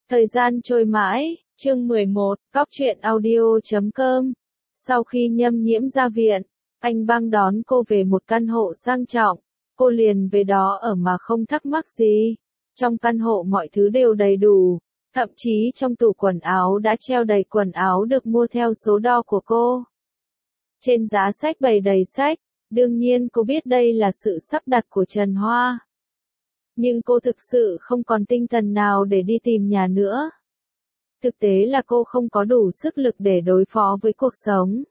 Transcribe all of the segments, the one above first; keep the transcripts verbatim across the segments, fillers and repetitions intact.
Thời gian trôi mãi, chương mười một, cóc truyện audio chấm com. Sau khi Nhâm Nhiễm ra viện, anh Băng đón cô về một căn hộ sang trọng. Cô liền về đó ở mà không thắc mắc gì. Trong căn hộ mọi thứ đều đầy đủ, thậm chí trong tủ quần áo đã treo đầy quần áo được mua theo số đo của cô. Trên giá sách bày đầy sách, đương nhiên cô biết đây là sự sắp đặt của Trần Hoa. Nhưng cô thực sự không còn tinh thần nào để đi tìm nhà nữa. Thực tế là cô không có đủ sức lực để đối phó với cuộc sống.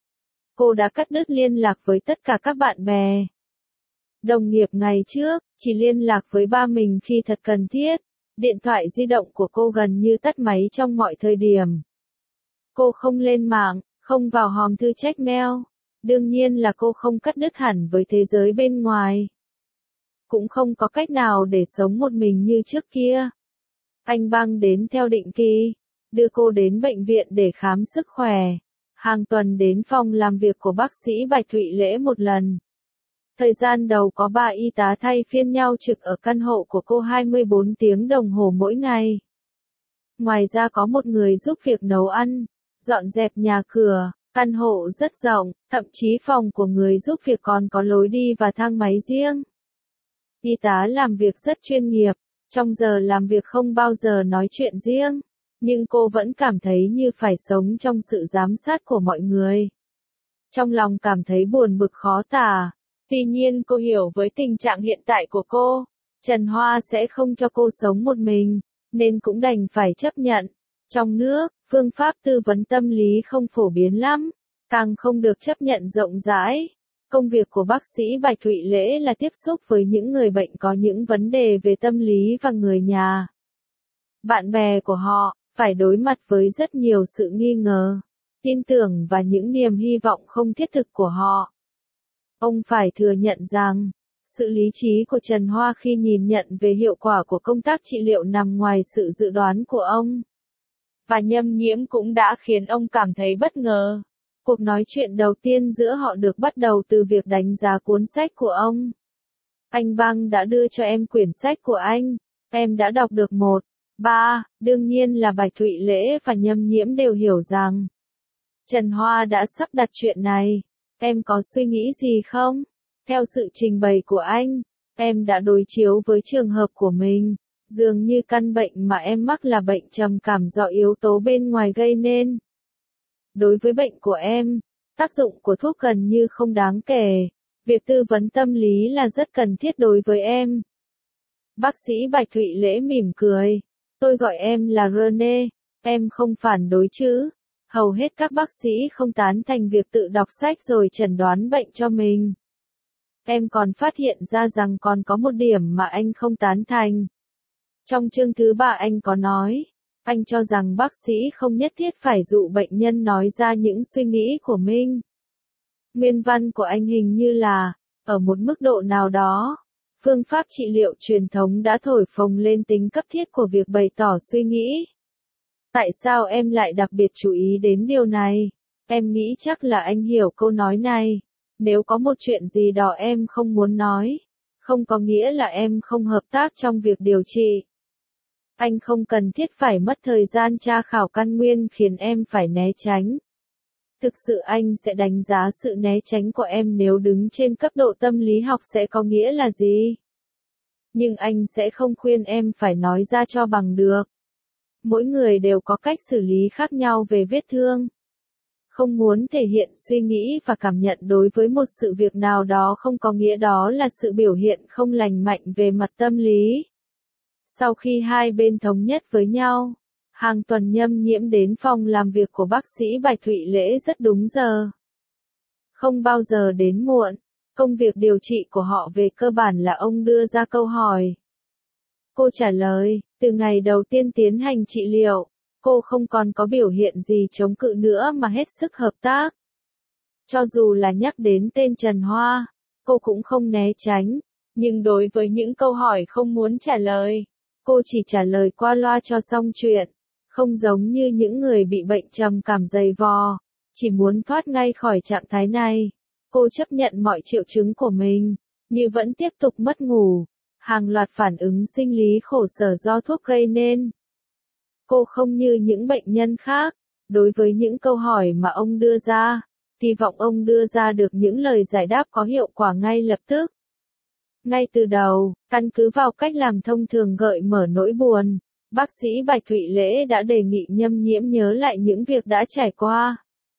Cô đã cắt đứt liên lạc với tất cả các bạn bè. Đồng nghiệp ngày trước, chỉ liên lạc với ba mình khi thật cần thiết. Điện thoại di động của cô gần như tắt máy trong mọi thời điểm. Cô không lên mạng, không vào hòm thư check mail. Đương nhiên là cô không cắt đứt hẳn với thế giới bên ngoài. Cũng không có cách nào để sống một mình như trước kia. Anh Băng đến theo định kỳ, đưa cô đến bệnh viện để khám sức khỏe. Hàng tuần đến phòng làm việc của bác sĩ Bạch Thụy Lễ một lần. Thời gian đầu có ba y tá thay phiên nhau trực ở căn hộ của cô hai mươi bốn tiếng đồng hồ mỗi ngày. Ngoài ra có một người giúp việc nấu ăn, dọn dẹp nhà cửa. Căn hộ rất rộng, thậm chí phòng của người giúp việc còn có lối đi và thang máy riêng. Y tá làm việc rất chuyên nghiệp, trong giờ làm việc không bao giờ nói chuyện riêng, nhưng cô vẫn cảm thấy như phải sống trong sự giám sát của mọi người. Trong lòng cảm thấy buồn bực khó tả, tuy nhiên cô hiểu với tình trạng hiện tại của cô, Trần Hoa sẽ không cho cô sống một mình, nên cũng đành phải chấp nhận. Trong nước, phương pháp tư vấn tâm lý không phổ biến lắm, càng không được chấp nhận rộng rãi. Công việc của bác sĩ Bạch Thụy Lễ là tiếp xúc với những người bệnh có những vấn đề về tâm lý và người nhà. Bạn bè của họ phải đối mặt với rất nhiều sự nghi ngờ, tin tưởng và những niềm hy vọng không thiết thực của họ. Ông phải thừa nhận rằng, sự lý trí của Trần Hoa khi nhìn nhận về hiệu quả của công tác trị liệu nằm ngoài sự dự đoán của ông. Và Nhâm Nhiễm cũng đã khiến ông cảm thấy bất ngờ. Cuộc nói chuyện đầu tiên giữa họ được bắt đầu từ việc đánh giá cuốn sách của ông. Anh Băng đã đưa cho em quyển sách của anh, em đã đọc được một, ba, đương nhiên là Bạch Thụy Lễ và Nhâm Nhiễm đều hiểu rằng Trần Hoa đã sắp đặt chuyện này, em có suy nghĩ gì không? Theo sự trình bày của anh, em đã đối chiếu với trường hợp của mình, dường như căn bệnh mà em mắc là bệnh trầm cảm do yếu tố bên ngoài gây nên. Đối với bệnh của em, tác dụng của thuốc gần như không đáng kể, việc tư vấn tâm lý là rất cần thiết đối với em. Bác sĩ Bạch Thụy Lễ mỉm cười, tôi gọi em là Rene, em không phản đối chứ? Hầu hết các bác sĩ không tán thành việc tự đọc sách rồi chẩn đoán bệnh cho mình. Em còn phát hiện ra rằng còn có một điểm mà anh không tán thành. Trong chương thứ ba anh có nói, anh cho rằng bác sĩ không nhất thiết phải dụ bệnh nhân nói ra những suy nghĩ của mình. Nguyên văn của anh hình như là, ở một mức độ nào đó, phương pháp trị liệu truyền thống đã thổi phồng lên tính cấp thiết của việc bày tỏ suy nghĩ. Tại sao em lại đặc biệt chú ý đến điều này? Em nghĩ chắc là anh hiểu câu nói này. Nếu có một chuyện gì đó em không muốn nói, không có nghĩa là em không hợp tác trong việc điều trị. Anh không cần thiết phải mất thời gian tra khảo căn nguyên khiến em phải né tránh. Thực sự anh sẽ đánh giá sự né tránh của em nếu đứng trên cấp độ tâm lý học sẽ có nghĩa là gì. Nhưng anh sẽ không khuyên em phải nói ra cho bằng được. Mỗi người đều có cách xử lý khác nhau về vết thương. Không muốn thể hiện suy nghĩ và cảm nhận đối với một sự việc nào đó không có nghĩa đó là sự biểu hiện không lành mạnh về mặt tâm lý. Sau khi hai bên thống nhất với nhau, hàng tuần Nhâm Nhiễm đến phòng làm việc của bác sĩ Bạch Thụy Lễ rất đúng giờ. Không bao giờ đến muộn, công việc điều trị của họ về cơ bản là ông đưa ra câu hỏi. Cô trả lời, từ ngày đầu tiên tiến hành trị liệu, cô không còn có biểu hiện gì chống cự nữa mà hết sức hợp tác. Cho dù là nhắc đến tên Trần Hoa, cô cũng không né tránh, nhưng đối với những câu hỏi không muốn trả lời, cô chỉ trả lời qua loa cho xong chuyện, không giống như những người bị bệnh trầm cảm dày vò, chỉ muốn thoát ngay khỏi trạng thái này. Cô chấp nhận mọi triệu chứng của mình, nhưng vẫn tiếp tục mất ngủ, hàng loạt phản ứng sinh lý khổ sở do thuốc gây nên. Cô không như những bệnh nhân khác, đối với những câu hỏi mà ông đưa ra, kỳ vọng ông đưa ra được những lời giải đáp có hiệu quả ngay lập tức. Ngay từ đầu, căn cứ vào cách làm thông thường gợi mở nỗi buồn, bác sĩ Bạch Thụy Lễ đã đề nghị Nhâm Nhiễm nhớ lại những việc đã trải qua.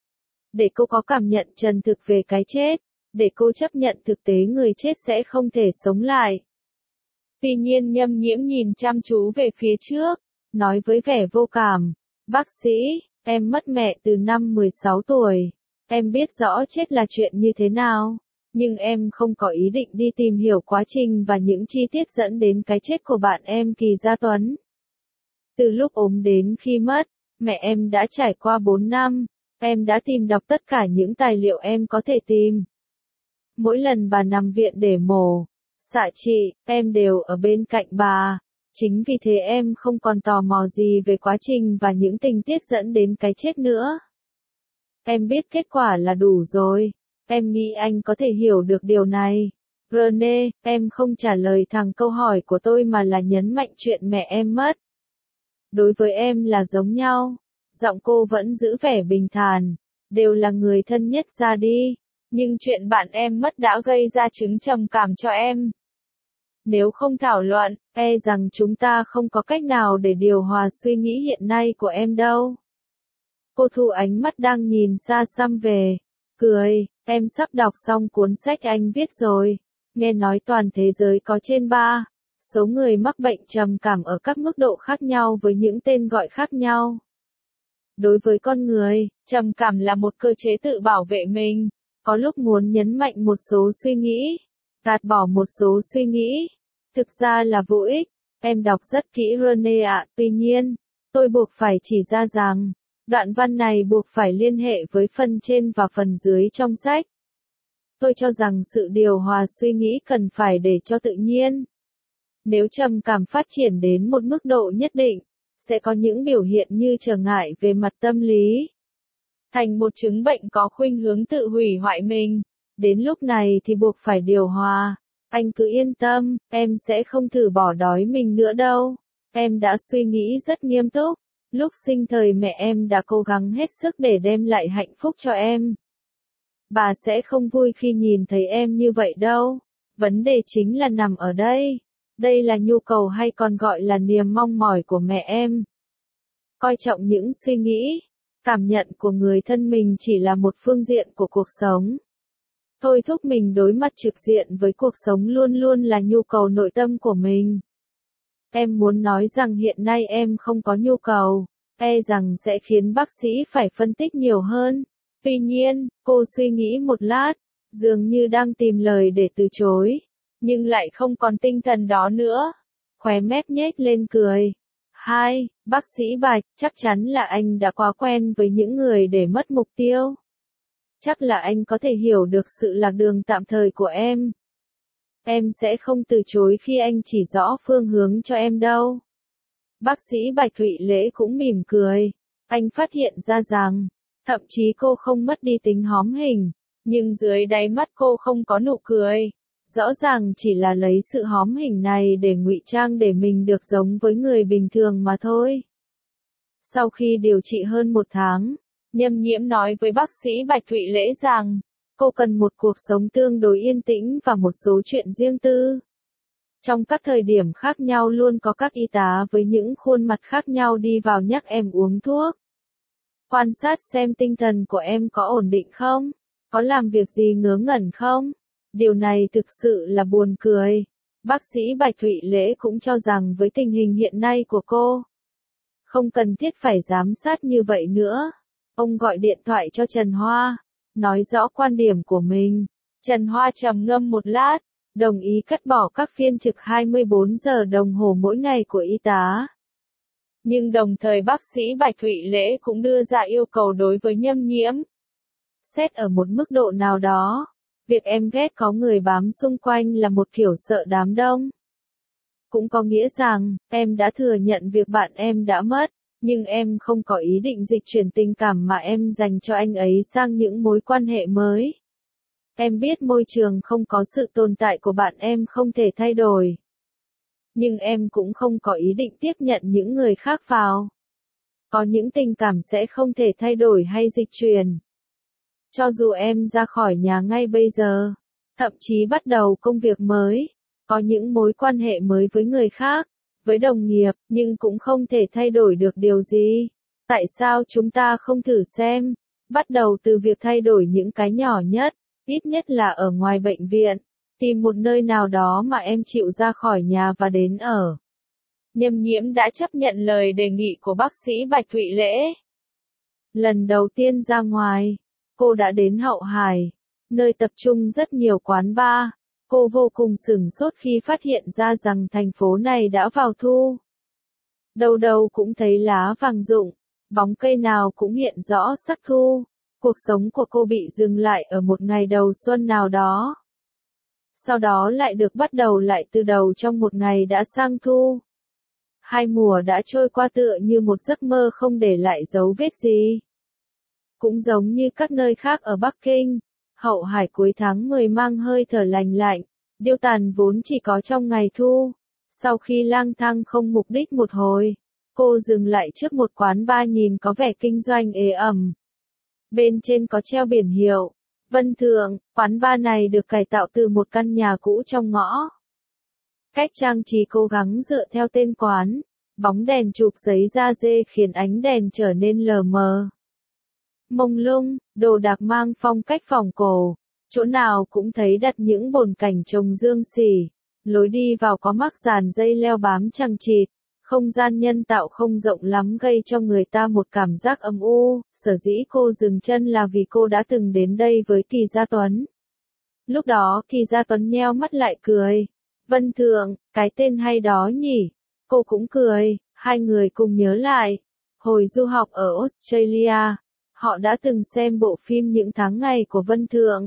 Để cô có cảm nhận chân thực về cái chết, để cô chấp nhận thực tế người chết sẽ không thể sống lại. Tuy nhiên Nhâm Nhiễm nhìn chăm chú về phía trước, nói với vẻ vô cảm, bác sĩ, em mất mẹ từ năm mười sáu tuổi, em biết rõ chết là chuyện như thế nào, nhưng em không có ý định đi tìm hiểu quá trình và những chi tiết dẫn đến cái chết của bạn em Kỳ Gia Tuấn. Từ lúc ốm đến khi mất, mẹ em đã trải qua bốn năm, em đã tìm đọc tất cả những tài liệu em có thể tìm. Mỗi lần bà nằm viện để mổ, xạ trị, em đều ở bên cạnh bà. Chính vì thế em không còn tò mò gì về quá trình và những tình tiết dẫn đến cái chết nữa. Em biết kết quả là đủ rồi. Em nghĩ anh có thể hiểu được điều này. Rene, em không trả lời thẳng câu hỏi của tôi mà là nhấn mạnh chuyện mẹ em mất. Đối với em là giống nhau. Giọng cô vẫn giữ vẻ bình thản. Đều là người thân nhất ra đi. Nhưng chuyện bạn em mất đã gây ra chứng trầm cảm cho em. Nếu không thảo luận, e rằng chúng ta không có cách nào để điều hòa suy nghĩ hiện nay của em đâu. Cô thu ánh mắt đang nhìn xa xăm về. Cười, em sắp đọc xong cuốn sách anh viết rồi. Nghe nói toàn thế giới có trên ba số người mắc bệnh trầm cảm ở các mức độ khác nhau với những tên gọi khác nhau. Đối với con người, trầm cảm là một cơ chế tự bảo vệ mình. Có lúc muốn nhấn mạnh một số suy nghĩ, gạt bỏ một số suy nghĩ. Thực ra là vô ích. Em đọc rất kỹ Rene ạ, tuy nhiên, tôi buộc phải chỉ ra rằng, đoạn văn này buộc phải liên hệ với phần trên và phần dưới trong sách. Tôi cho rằng sự điều hòa suy nghĩ cần phải để cho tự nhiên. Nếu trầm cảm phát triển đến một mức độ nhất định, sẽ có những biểu hiện như trở ngại về mặt tâm lý. Thành một chứng bệnh có khuynh hướng tự hủy hoại mình. Đến lúc này thì buộc phải điều hòa. Anh cứ yên tâm, em sẽ không thử bỏ đói mình nữa đâu. Em đã suy nghĩ rất nghiêm túc. Lúc sinh thời mẹ em đã cố gắng hết sức để đem lại hạnh phúc cho em. Bà sẽ không vui khi nhìn thấy em như vậy đâu. Vấn đề chính là nằm ở đây. Đây là nhu cầu hay còn gọi là niềm mong mỏi của mẹ em. Coi trọng những suy nghĩ, cảm nhận của người thân mình chỉ là một phương diện của cuộc sống. Thôi thúc mình đối mặt trực diện với cuộc sống luôn luôn là nhu cầu nội tâm của mình. Em muốn nói rằng hiện nay em không có nhu cầu, e rằng sẽ khiến bác sĩ phải phân tích nhiều hơn. Tuy nhiên, cô suy nghĩ một lát, dường như đang tìm lời để từ chối, nhưng lại không còn tinh thần đó nữa. Khóe mép nhếch lên cười. Hai, bác sĩ Bạch, chắc chắn là anh đã quá quen với những người để mất mục tiêu. Chắc là anh có thể hiểu được sự lạc đường tạm thời của em. Em sẽ không từ chối khi anh chỉ rõ phương hướng cho em đâu. Bác sĩ Bạch Thụy Lễ cũng mỉm cười. Anh phát hiện ra rằng, thậm chí cô không mất đi tính hóm hình, nhưng dưới đáy mắt cô không có nụ cười. Rõ ràng chỉ là lấy sự hóm hình này để ngụy trang để mình được giống với người bình thường mà thôi. Sau khi điều trị hơn một tháng, Nhâm Nhiễm nói với bác sĩ Bạch Thụy Lễ rằng, cô cần một cuộc sống tương đối yên tĩnh và một số chuyện riêng tư. Trong các thời điểm khác nhau luôn có các y tá với những khuôn mặt khác nhau đi vào nhắc em uống thuốc. Quan sát xem tinh thần của em có ổn định không? Có làm việc gì ngớ ngẩn không? Điều này thực sự là buồn cười. Bác sĩ Bạch Thụy Lễ cũng cho rằng với tình hình hiện nay của cô, không cần thiết phải giám sát như vậy nữa. Ông gọi điện thoại cho Trần Hoa, nói rõ quan điểm của mình. Trần Hoa trầm ngâm một lát, đồng ý cắt bỏ các phiên trực hai mươi bốn giờ đồng hồ mỗi ngày của y tá. Nhưng đồng thời bác sĩ Bạch Thụy Lễ cũng đưa ra yêu cầu đối với Nhâm Nhiễm. Xét ở một mức độ nào đó, việc em ghét có người bám xung quanh là một kiểu sợ đám đông. Cũng có nghĩa rằng, em đã thừa nhận việc bạn em đã mất, nhưng em không có ý định dịch chuyển tình cảm mà em dành cho anh ấy sang những mối quan hệ mới. Em biết môi trường không có sự tồn tại của bạn em không thể thay đổi. Nhưng em cũng không có ý định tiếp nhận những người khác vào. Có những tình cảm sẽ không thể thay đổi hay dịch chuyển. Cho dù em ra khỏi nhà ngay bây giờ, thậm chí bắt đầu công việc mới, có những mối quan hệ mới với người khác, với đồng nghiệp, nhưng cũng không thể thay đổi được điều gì. Tại sao chúng ta không thử xem, bắt đầu từ việc thay đổi những cái nhỏ nhất, ít nhất là ở ngoài bệnh viện, tìm một nơi nào đó mà em chịu ra khỏi nhà và đến ở. Nhâm Nhiễm đã chấp nhận lời đề nghị của bác sĩ Bạch Thụy Lễ. Lần đầu tiên ra ngoài, cô đã đến Hậu Hải, nơi tập trung rất nhiều quán bar. Cô vô cùng sửng sốt khi phát hiện ra rằng thành phố này đã vào thu. Đâu đâu cũng thấy lá vàng rụng, bóng cây nào cũng hiện rõ sắc thu. Cuộc sống của cô bị dừng lại ở một ngày đầu xuân nào đó. Sau đó lại được bắt đầu lại từ đầu trong một ngày đã sang thu. Hai mùa đã trôi qua tựa như một giấc mơ không để lại dấu vết gì. Cũng giống như các nơi khác ở Bắc Kinh, Hậu Hải cuối tháng mười mang hơi thở lành lạnh, điêu tàn vốn chỉ có trong ngày thu. Sau khi lang thang không mục đích một hồi, cô dừng lại trước một quán bar nhìn có vẻ kinh doanh ế ẩm. Bên trên có treo biển hiệu Vân Thượng, quán bar này được cải tạo từ một căn nhà cũ trong ngõ. Cách trang trí cố gắng dựa theo tên quán, bóng đèn chụp giấy da dê khiến ánh đèn trở nên lờ mờ. Mông lung, đồ đạc mang phong cách phòng cổ, chỗ nào cũng thấy đặt những bồn cảnh trồng dương xỉ, lối đi vào có mắc dàn dây leo bám chằng chịt, không gian nhân tạo không rộng lắm gây cho người ta một cảm giác âm u. Sở dĩ cô dừng chân là vì cô đã từng đến đây với Kỳ Gia Tuấn. Lúc đó Kỳ Gia Tuấn nheo mắt lại cười. Vân Thượng, cái tên hay đó nhỉ? Cô cũng cười, hai người cùng nhớ lại. Hồi du học ở Australia, họ đã từng xem bộ phim Những tháng ngày của Vân Thượng.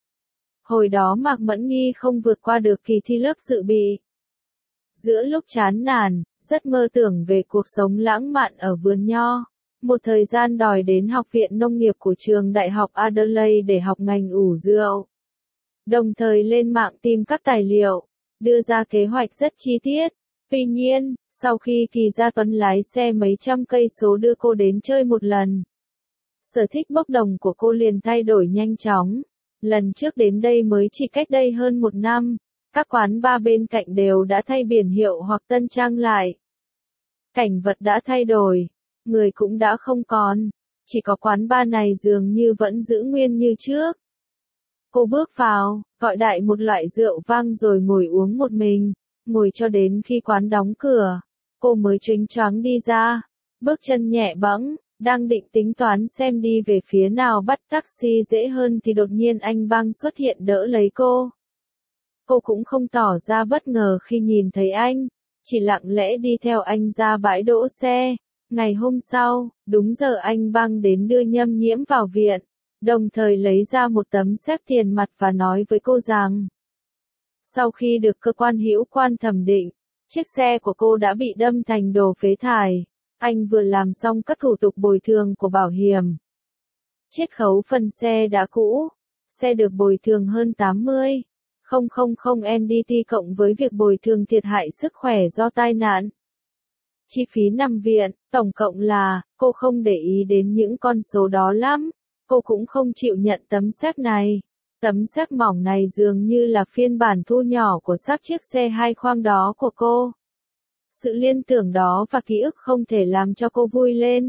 Hồi đó Mạc Mẫn Nghi không vượt qua được kỳ thi lớp dự bị. Giữa lúc chán nản, rất mơ tưởng về cuộc sống lãng mạn ở vườn nho. Một thời gian đòi đến Học viện Nông nghiệp của trường Đại học Adelaide để học ngành ủ rượu. Đồng thời lên mạng tìm các tài liệu, đưa ra kế hoạch rất chi tiết. Tuy nhiên, sau khi Kỳ Gia Tuấn lái xe mấy trăm cây số đưa cô đến chơi một lần, sở thích bốc đồng của cô liền thay đổi nhanh chóng. Lần trước đến đây mới chỉ cách đây hơn một năm, các quán bar bên cạnh đều đã thay biển hiệu hoặc tân trang lại. Cảnh vật đã thay đổi, người cũng đã không còn, chỉ có quán bar này dường như vẫn giữ nguyên như trước. Cô bước vào, gọi đại một loại rượu vang rồi ngồi uống một mình, ngồi cho đến khi quán đóng cửa, cô mới chênh choáng đi ra, bước chân nhẹ bẫng, đang định tính toán xem đi về phía nào bắt taxi dễ hơn thì đột nhiên anh Bang xuất hiện đỡ lấy cô. Cô cũng không tỏ ra bất ngờ khi nhìn thấy anh, chỉ lặng lẽ đi theo anh ra bãi đỗ xe. Ngày hôm sau, đúng giờ anh Bang đến đưa Nhâm Nhiễm vào viện, đồng thời lấy ra một tấm séc tiền mặt và nói với cô rằng, sau khi được cơ quan hữu quan thẩm định, chiếc xe của cô đã bị đâm thành đồ phế thải. Anh vừa làm xong các thủ tục bồi thường của bảo hiểm. Chiết khấu phần xe đã cũ, xe được bồi thường hơn tám mươi nghìn N D T cộng với việc bồi thường thiệt hại sức khỏe do tai nạn. Chi phí nằm viện, tổng cộng là, cô không để ý đến những con số đó lắm, cô cũng không chịu nhận tấm séc này. Tấm séc mỏng này dường như là phiên bản thu nhỏ của xác chiếc xe hai khoang đó của cô. Sự liên tưởng đó và ký ức không thể làm cho cô vui lên.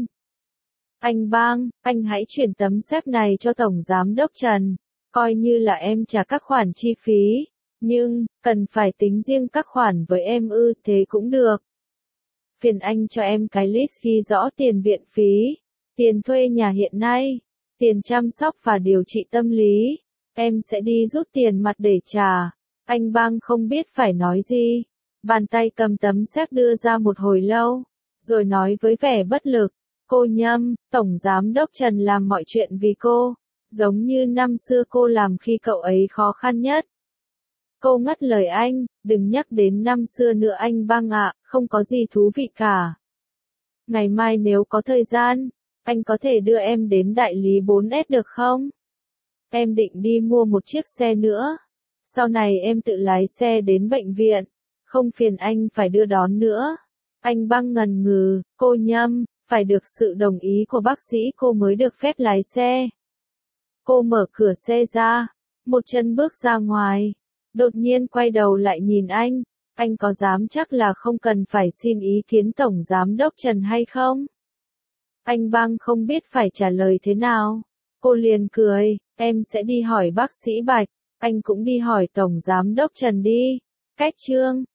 Anh Bang, anh hãy chuyển tấm séc này cho Tổng Giám đốc Trần, coi như là em trả các khoản chi phí, nhưng, cần phải tính riêng các khoản với em ư, thế cũng được. Phiền anh cho em cái list ghi rõ tiền viện phí, tiền thuê nhà hiện nay, tiền chăm sóc và điều trị tâm lý, em sẽ đi rút tiền mặt để trả. Anh Bang không biết phải nói gì. Bàn tay cầm tấm séc đưa ra một hồi lâu, rồi nói với vẻ bất lực, cô Nhâm, Tổng Giám đốc Trần làm mọi chuyện vì cô, giống như năm xưa cô làm khi cậu ấy khó khăn nhất. Cô ngắt lời anh, đừng nhắc đến năm xưa nữa anh Bang ạ, không có gì thú vị cả. Ngày mai nếu có thời gian, anh có thể đưa em đến đại lý bốn S được không? Em định đi mua một chiếc xe nữa, sau này em tự lái xe đến bệnh viện. Không phiền anh phải đưa đón nữa. Anh Bang ngần ngừ, cô Nhâm, Phải được sự đồng ý của bác sĩ cô mới được phép lái xe. Cô mở cửa xe ra, một chân bước ra ngoài, đột nhiên quay đầu lại nhìn anh, anh có dám chắc là không cần phải xin ý kiến Tổng Giám đốc Trần hay không? Anh Băng không biết phải trả lời thế nào. Cô liền cười, em sẽ đi hỏi bác sĩ Bạch, anh cũng đi hỏi Tổng Giám đốc Trần đi. Cách chương